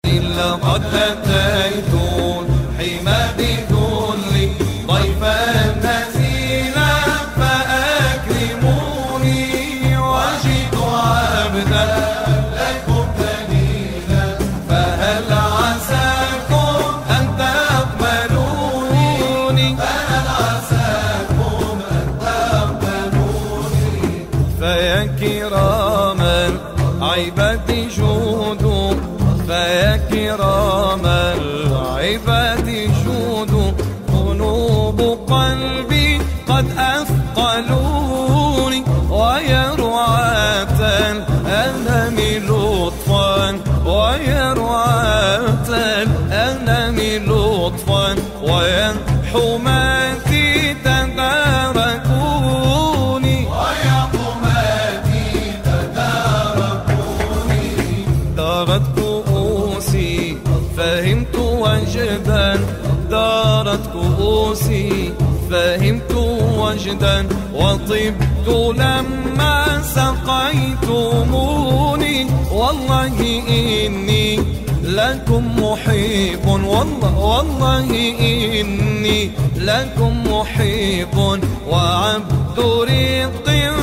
لقد أتيت الحمى بذل ضيفا نزيلا فأكرموني وجئت عبدا لكم دليلا فهل عساكم أن تقبلوني فيا كرام العباد جودوا فيا كرام العباد جودوا قلوب قلبي قد أثقلوني ويا رعاة الأنام لطفا ويا رعاة الأنام لطفا ويا حماتي تداركوني ويا حماتي تداركوني دارت كؤوسي فهمت وجدا دارت كؤوسي فهمت وجدا وطبت لما سقيتموني والله إني لكم محب والله إني لكم محب وعبد رق